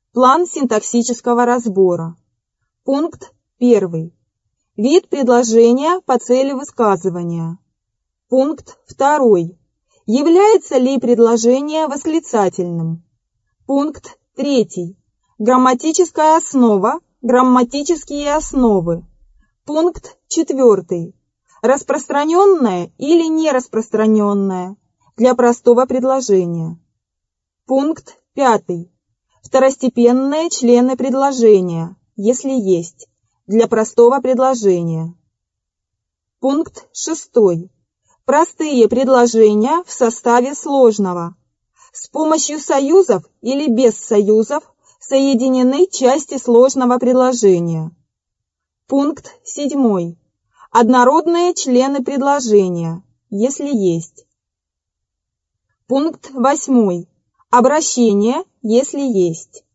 План синтаксического разбора. Пункт 1. Вид предложения по цели высказывания. Пункт 2. Является ли предложение восклицательным? Пункт 3. Грамматическая основа, грамматические основы. Пункт 4. Распространенное или нераспространенное для простого предложения. Пункт 5. Второстепенные члены предложения, если есть, для простого предложения. Пункт 6. Простые предложения в составе сложного. С помощью союзов или без союзов соединены части сложного предложения. Пункт 7. Однородные члены предложения, если есть. Пункт 8. Обращение, если есть.